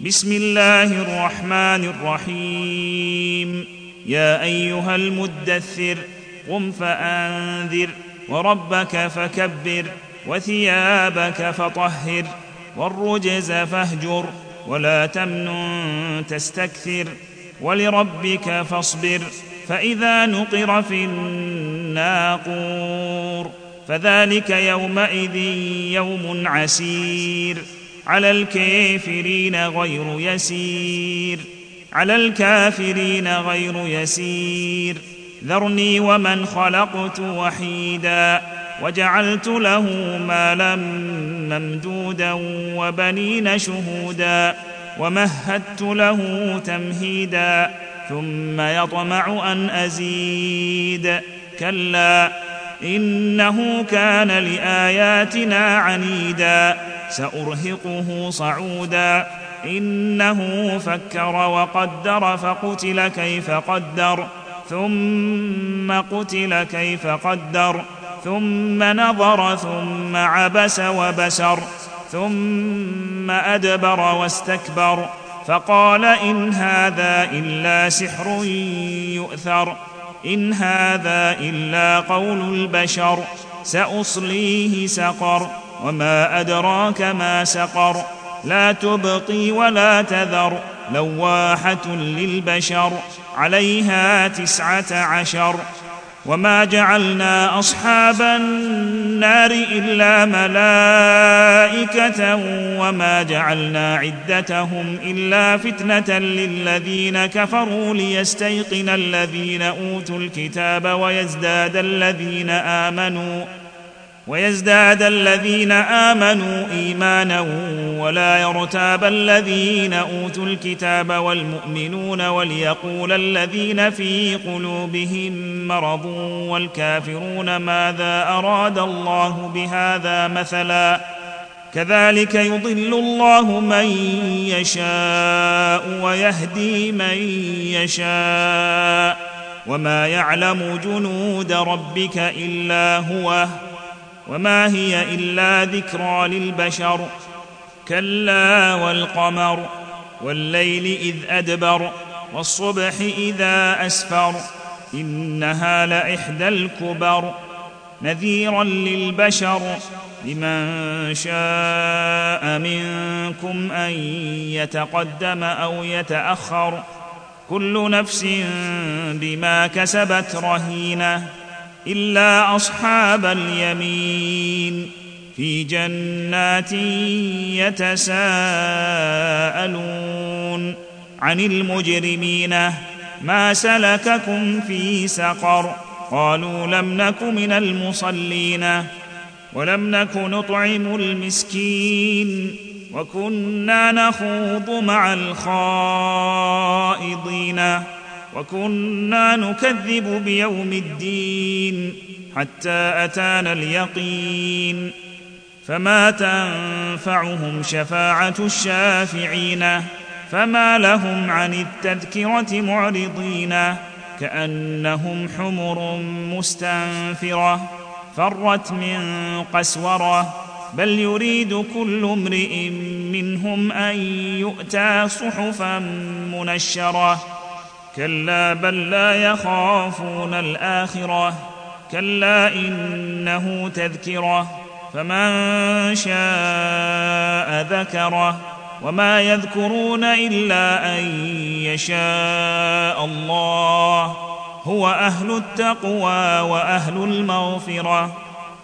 بسم الله الرحمن الرحيم. يا أيها المدثر قم فأنذر وربك فكبر وثيابك فطهر والرجز فاهجر ولا تمنن تستكثر ولربك فاصبر. فإذا نقر في الناقور فذلك يومئذ يوم عسير على الكافرين غير يسير. ذرني ومن خلقت وحيدا وجعلت له مالا ممدودا وبنين شهودا ومهدت له تمهيدا ثم يطمع أن أزيد كلا إنه كان لآياتنا عنيدا سأرهقه صعودا. إنه فكر وقدر فقتل كيف قدر ثم نظر ثم عبس وبسر ثم أدبر واستكبر فقال إن هذا إلا سحر يؤثر إن هذا إلا قول البشر سأصليه سقر وما أدراك ما سقر لا تبقي ولا تذر لواحة للبشر عليها 19. وما جعلنا أصحاب النار إلا ملائكة وما جعلنا عدتهم إلا فتنة للذين كفروا ليستيقن الذين أوتوا الكتاب ويزداد الذين آمنوا إيمانا ولا يرتاب الذين أوتوا الكتاب والمؤمنون وليقول الذين في قلوبهم مرض والكافرون ماذا أراد الله بهذا مثلا كذلك يضل الله من يشاء ويهدي من يشاء وما يعلم جنود ربك إلا هو وما هي إلا ذكرى للبشر. كلا والقمر والليل إذ أدبر والصبح إذا أسفر إنها لإحدى الكبر نذيرا للبشر لمن شاء منكم أن يتقدم أو يتأخر كل نفس بما كسبت رهينة إلا أصحاب اليمين في جنات يتساءلون عن المجرمين ما سلككم في سقر قالوا لم نك من المصلين ولم نك نطعم المسكين وكنا نخوض مع الخائضين وكنا نكذب بيوم الدين حتى أتانا اليقين فما تنفعهم شفاعة الشافعين فما لهم عن التذكرة معرضين كأنهم حمر مستنفرة فرت من قسورة بل يريد كل امرئ منهم أن يؤتى صحفا منشرة كلا بل لا يخافون الآخرة كلا إنه تذكرة فمن شاء ذكره وما يذكرون إلا أن يشاء الله هو أهل التقوى وأهل المغفرة